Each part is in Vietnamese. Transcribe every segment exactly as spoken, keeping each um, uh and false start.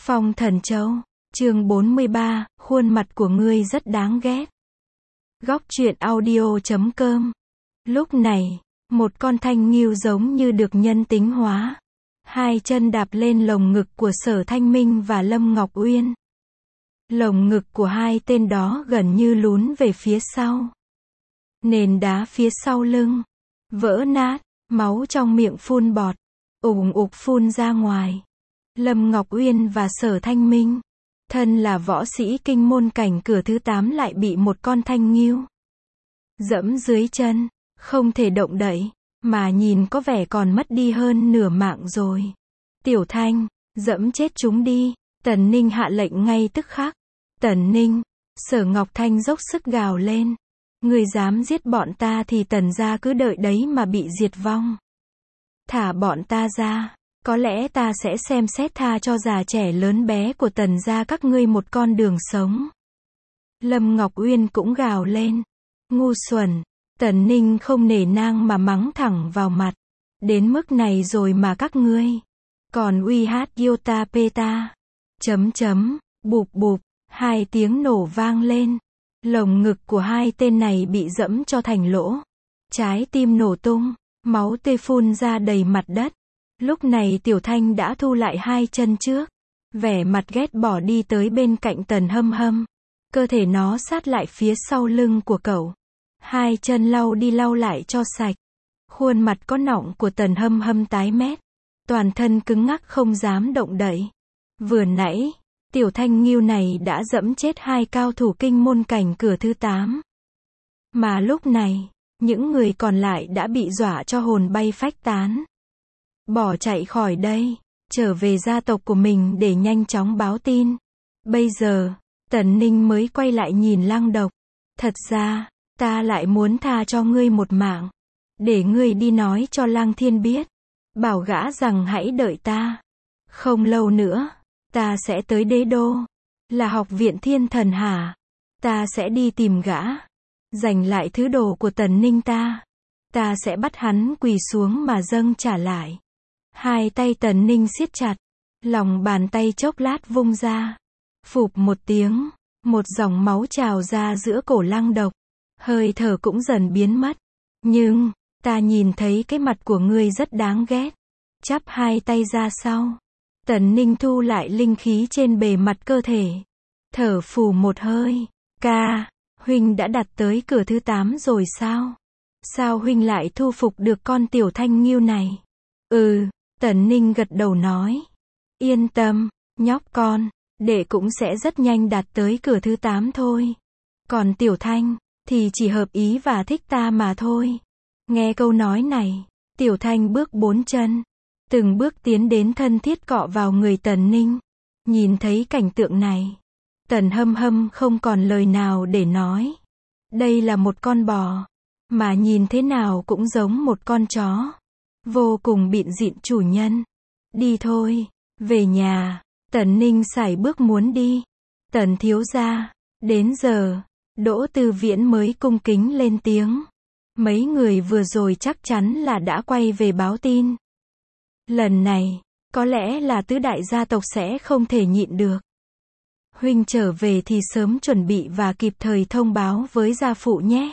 Phong Thần Châu, chương bốn mươi ba, khuôn mặt của ngươi rất đáng ghét. Góc truyện audio chấm com. Lúc này, một con thanh ngưu giống như được nhân tính hóa. Hai chân đạp lên lồng ngực của Sở Thanh Minh và Lâm Ngọc Uyên. Lồng ngực của hai tên đó gần như lún về phía sau. Nền đá phía sau lưng vỡ nát, máu trong miệng phun bọt, ủng ục phun ra ngoài. Lâm Ngọc Uyên và Sở Thanh Minh, thân là võ sĩ kinh môn cảnh cửa thứ tám, lại bị một con thanh ngưu dẫm dưới chân, không thể động đậy, mà nhìn có vẻ còn mất đi hơn nửa mạng rồi. Tiểu Thanh, dẫm chết chúng đi. Tần Ninh hạ lệnh ngay tức khắc. Tần Ninh, Sở Ngọc Thanh dốc sức gào lên. Người dám giết bọn ta thì Tần gia cứ đợi đấy mà bị diệt vong. Thả bọn ta ra, có lẽ ta sẽ xem xét tha cho già trẻ lớn bé của Tần gia các ngươi một con đường sống. Lâm Ngọc Uyên cũng gào lên. Ngu xuẩn. Tần Ninh không nể nang mà mắng thẳng vào mặt. Đến mức này rồi mà các ngươi còn uy hát Yota Peta. Chấm chấm, bụp bụp, hai tiếng nổ vang lên. Lồng ngực của hai tên này bị dẫm cho thành lỗ. Trái tim nổ tung, máu tươi phun ra đầy mặt đất. Lúc này Tiểu Thanh đã thu lại hai chân trước, vẻ mặt ghét bỏ đi tới bên cạnh Tần Hâm Hâm. Cơ thể nó sát lại phía sau lưng của cậu. Hai chân lau đi lau lại cho sạch. Khuôn mặt có nọng của Tần Hâm Hâm tái mét. Toàn thân cứng ngắc không dám động đậy. Vừa nãy, Tiểu Thanh ngưu này đã dẫm chết hai cao thủ kinh môn cảnh cửa thứ tám. Mà lúc này, những người còn lại đã bị dọa cho hồn bay phách tán. Bỏ chạy khỏi đây, trở về gia tộc của mình để nhanh chóng báo tin. Bây giờ, Tần Ninh mới quay lại nhìn Lăng Độc. Thật ra, ta lại muốn tha cho ngươi một mạng. Để ngươi đi nói cho Lăng Thiên biết. Bảo gã rằng hãy đợi ta. Không lâu nữa, ta sẽ tới Đế Đô. Là học viện Thiên Thần hả? Ta sẽ đi tìm gã. Giành lại thứ đồ của Tần Ninh ta. Ta sẽ bắt hắn quỳ xuống mà dâng trả lại. Hai tay Tần Ninh siết chặt. Lòng bàn tay chốc lát vung ra. Phụp một tiếng. Một dòng máu trào ra giữa cổ Lăng Độc. Hơi thở cũng dần biến mất. Nhưng, ta nhìn thấy cái mặt của ngươi rất đáng ghét. Chắp hai tay ra sau. Tần Ninh thu lại linh khí trên bề mặt cơ thể. Thở phù một hơi. Ca, huynh đã đặt tới cửa thứ tám rồi sao? Sao huynh lại thu phục được con tiểu thanh ngưu này? Ừ, Tần Ninh gật đầu nói. Yên tâm, nhóc con, đệ cũng sẽ rất nhanh đạt tới cửa thứ tám thôi. Còn tiểu thanh, thì chỉ hợp ý và thích ta mà thôi. Nghe câu nói này, Tiểu Thanh bước bốn chân, từng bước tiến đến thân thiết cọ vào người Tần Ninh. Nhìn thấy cảnh tượng này, Tần Hâm Hâm không còn lời nào để nói. Đây là một con bò, mà nhìn thế nào cũng giống một con chó. Vô cùng bịn dịn chủ nhân. Đi thôi, về nhà. Tần Ninh sải bước muốn đi. Tần thiếu gia, đến giờ, Đỗ Tư Viễn mới cung kính lên tiếng. Mấy người vừa rồi chắc chắn là đã quay về báo tin. Lần này, có lẽ là tứ đại gia tộc sẽ không thể nhịn được. Huynh trở về thì sớm chuẩn bị và kịp thời thông báo với gia phụ nhé.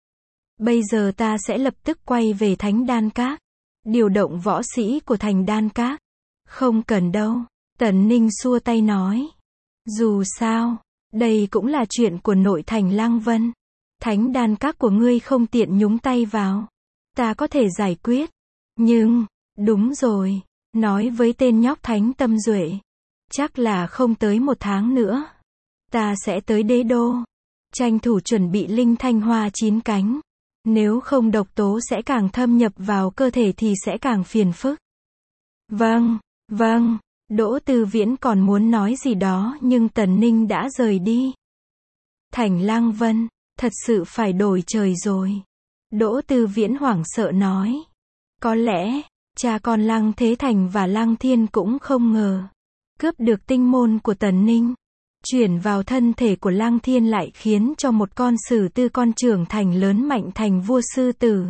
Bây giờ ta sẽ lập tức quay về Thánh Đan Các. Điều động võ sĩ của Thành Đan Các. Không cần đâu, Tần Ninh xua tay nói. Dù sao, đây cũng là chuyện của nội thành Lăng Vân. Thánh Đan Các của ngươi không tiện nhúng tay vào. Ta có thể giải quyết. Nhưng, đúng rồi, nói với tên nhóc Thánh Tâm Duệ. Chắc là không tới một tháng nữa. Ta sẽ tới Đế Đô. Tranh thủ chuẩn bị linh thanh hoa chín cánh. Nếu không độc tố sẽ càng thâm nhập vào cơ thể thì sẽ càng phiền phức. Vâng, vâng. Đỗ Tư Viễn còn muốn nói gì đó nhưng Tần Ninh đã rời đi. Thành Lăng Vân, thật sự phải đổi trời rồi. Đỗ Tư Viễn hoảng sợ nói. Có lẽ, cha con Lăng Thế Thành và Lăng Thiên cũng không ngờ. Cướp được tinh môn của Tần Ninh. Chuyển vào thân thể của Lăng Thiên lại khiến cho một con sử tư con trưởng thành lớn mạnh thành vua sư tử.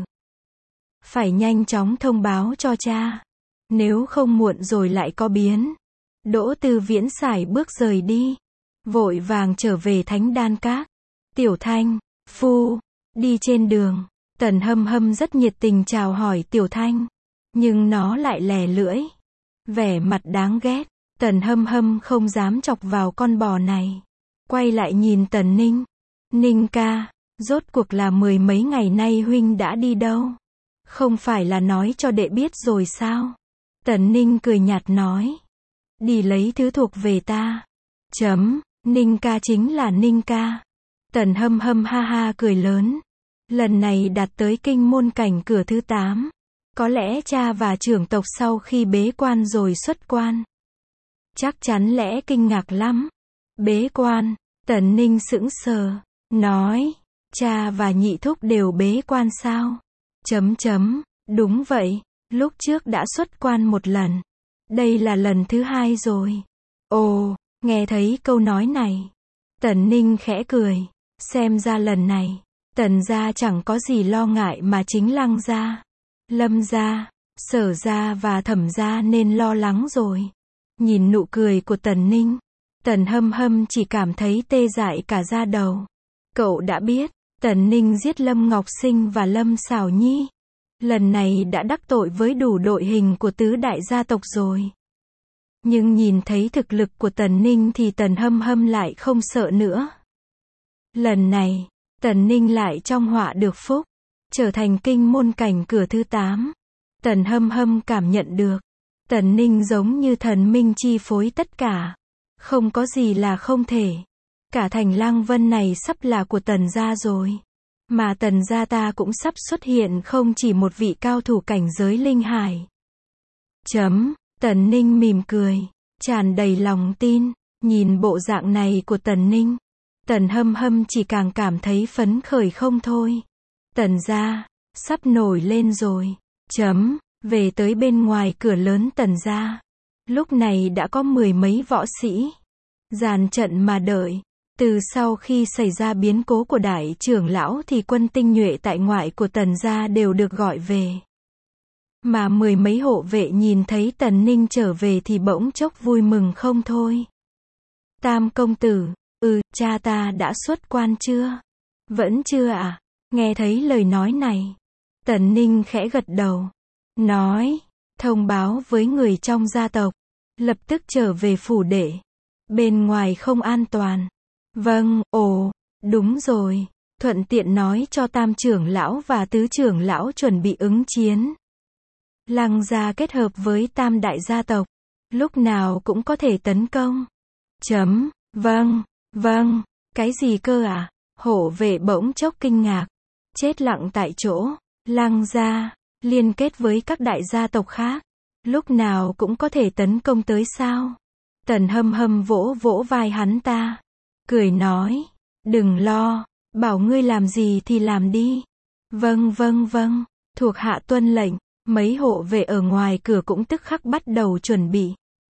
Phải nhanh chóng thông báo cho cha. Nếu không muộn rồi lại có biến. Đỗ Tư Viễn sải bước rời đi. Vội vàng trở về Thánh Đan Các. Tiểu Thanh, phu, đi trên đường. Tần Hâm Hâm rất nhiệt tình chào hỏi Tiểu Thanh. Nhưng nó lại lè lưỡi. Vẻ mặt đáng ghét. Tần Hâm Hâm không dám chọc vào con bò này. Quay lại nhìn Tần Ninh. Ninh ca, rốt cuộc là mười mấy ngày nay huynh đã đi đâu? Không phải là nói cho đệ biết rồi sao? Tần Ninh cười nhạt nói. Đi lấy thứ thuộc về ta. Chấm, Ninh ca chính là Ninh ca. Tần Hâm Hâm ha ha cười lớn. Lần này đạt tới kinh môn cảnh cửa thứ tám. Có lẽ cha và trưởng tộc sau khi bế quan rồi xuất quan. Chắc chắn lẽ kinh ngạc lắm. Bế quan, Tần Ninh sững sờ, nói, cha và nhị thúc đều bế quan sao? Chấm chấm, đúng vậy, lúc trước đã xuất quan một lần. Đây là lần thứ hai rồi. Ồ, nghe thấy câu nói này. Tần Ninh khẽ cười, xem ra lần này, Tần gia chẳng có gì lo ngại mà chính Lăng gia, Lâm gia, Sở gia và Thẩm gia nên lo lắng rồi. Nhìn nụ cười của Tần Ninh, Tần Hâm Hâm chỉ cảm thấy tê dại cả da đầu. Cậu đã biết, Tần Ninh giết Lâm Ngọc Sinh và Lâm Xảo Nhi. Lần này đã đắc tội với đủ đội hình của tứ đại gia tộc rồi. Nhưng nhìn thấy thực lực của Tần Ninh thì Tần Hâm Hâm lại không sợ nữa. Lần này, Tần Ninh lại trong họa được phúc, trở thành kinh môn cảnh cửa thứ tám. Tần Hâm Hâm cảm nhận được, Tần Ninh giống như thần minh chi phối tất cả. Không có gì là không thể. Cả thành Lăng Vân này sắp là của Tần gia rồi. Mà Tần gia ta cũng sắp xuất hiện không chỉ một vị cao thủ cảnh giới linh hải. Chấm, Tần Ninh mỉm cười, tràn đầy lòng tin. Nhìn bộ dạng này của Tần Ninh, Tần Hâm Hâm chỉ càng cảm thấy phấn khởi không thôi. Tần gia, sắp nổi lên rồi. Chấm, về tới bên ngoài cửa lớn Tần gia. Lúc này đã có mười mấy võ sĩ dàn trận mà đợi. Từ sau khi xảy ra biến cố của đại trưởng lão thì quân tinh nhuệ tại ngoại của Tần gia đều được gọi về. Mà mười mấy hộ vệ nhìn thấy Tần Ninh trở về thì bỗng chốc vui mừng không thôi. Tam công tử, ừ, cha ta đã xuất quan chưa? Vẫn chưa à? Nghe thấy lời nói này, Tần Ninh khẽ gật đầu, nói, thông báo với người trong gia tộc, lập tức trở về phủ đệ. Bên ngoài không an toàn. Vâng, ồ, đúng rồi. Thuận tiện nói cho tam trưởng lão và tứ trưởng lão chuẩn bị ứng chiến. Lăng gia kết hợp với tam đại gia tộc, lúc nào cũng có thể tấn công. Chấm, vâng, vâng, cái gì cơ à? Hộ vệ bỗng chốc kinh ngạc, chết lặng tại chỗ. Lăng gia, liên kết với các đại gia tộc khác, lúc nào cũng có thể tấn công tới sao? Tần Hâm Hâm vỗ vỗ vai hắn ta, cười nói, đừng lo, bảo ngươi làm gì thì làm đi. Vâng vâng vâng, thuộc hạ tuân lệnh. Mấy hộ vệ ở ngoài cửa cũng tức khắc bắt đầu chuẩn bị.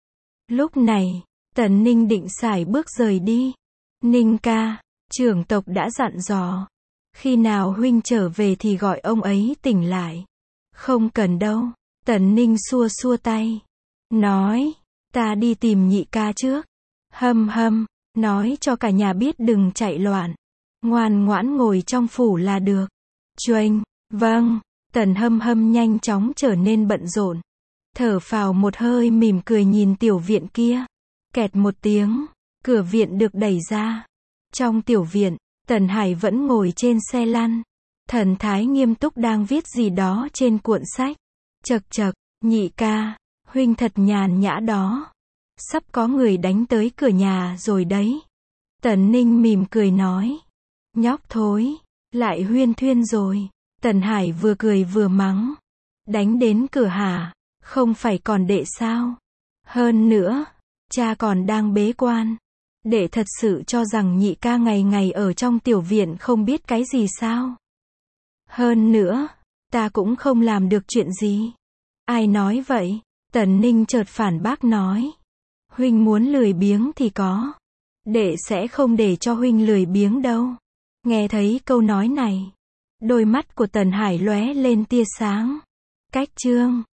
Lúc này, Tần Ninh định sải bước rời đi. Ninh ca, trưởng tộc đã dặn dò, khi nào huynh trở về thì gọi ông ấy tỉnh lại. Không cần đâu. Tần Ninh xua xua tay, nói, ta đi tìm nhị ca trước. Hâm Hâm, nói cho cả nhà biết đừng chạy loạn, ngoan ngoãn ngồi trong phủ là được. Choanh, vâng. Tần Hâm Hâm nhanh chóng trở nên bận rộn. Thở phào một hơi mỉm cười nhìn tiểu viện kia. Kẹt một tiếng, cửa viện được đẩy ra. Trong tiểu viện, Tần Hải vẫn ngồi trên xe lăn. Thần thái nghiêm túc đang viết gì đó trên cuộn sách. Chậc chậc, nhị ca, huynh thật nhàn nhã đó. Sắp có người đánh tới cửa nhà rồi đấy. Tần Ninh mỉm cười nói. Nhóc thối, lại huyên thuyên rồi. Tần Hải vừa cười vừa mắng. Đánh đến cửa hả? Không phải còn đệ sao? Hơn nữa, cha còn đang bế quan. Đệ thật sự cho rằng nhị ca ngày ngày ở trong tiểu viện không biết cái gì sao? Hơn nữa, ta cũng không làm được chuyện gì. Ai nói vậy? Tần Ninh chợt phản bác nói. Huynh muốn lười biếng thì có. Đệ sẽ không để cho huynh lười biếng đâu. Nghe thấy câu nói này, đôi mắt của Tần Hải lóe lên tia sáng. Cách chương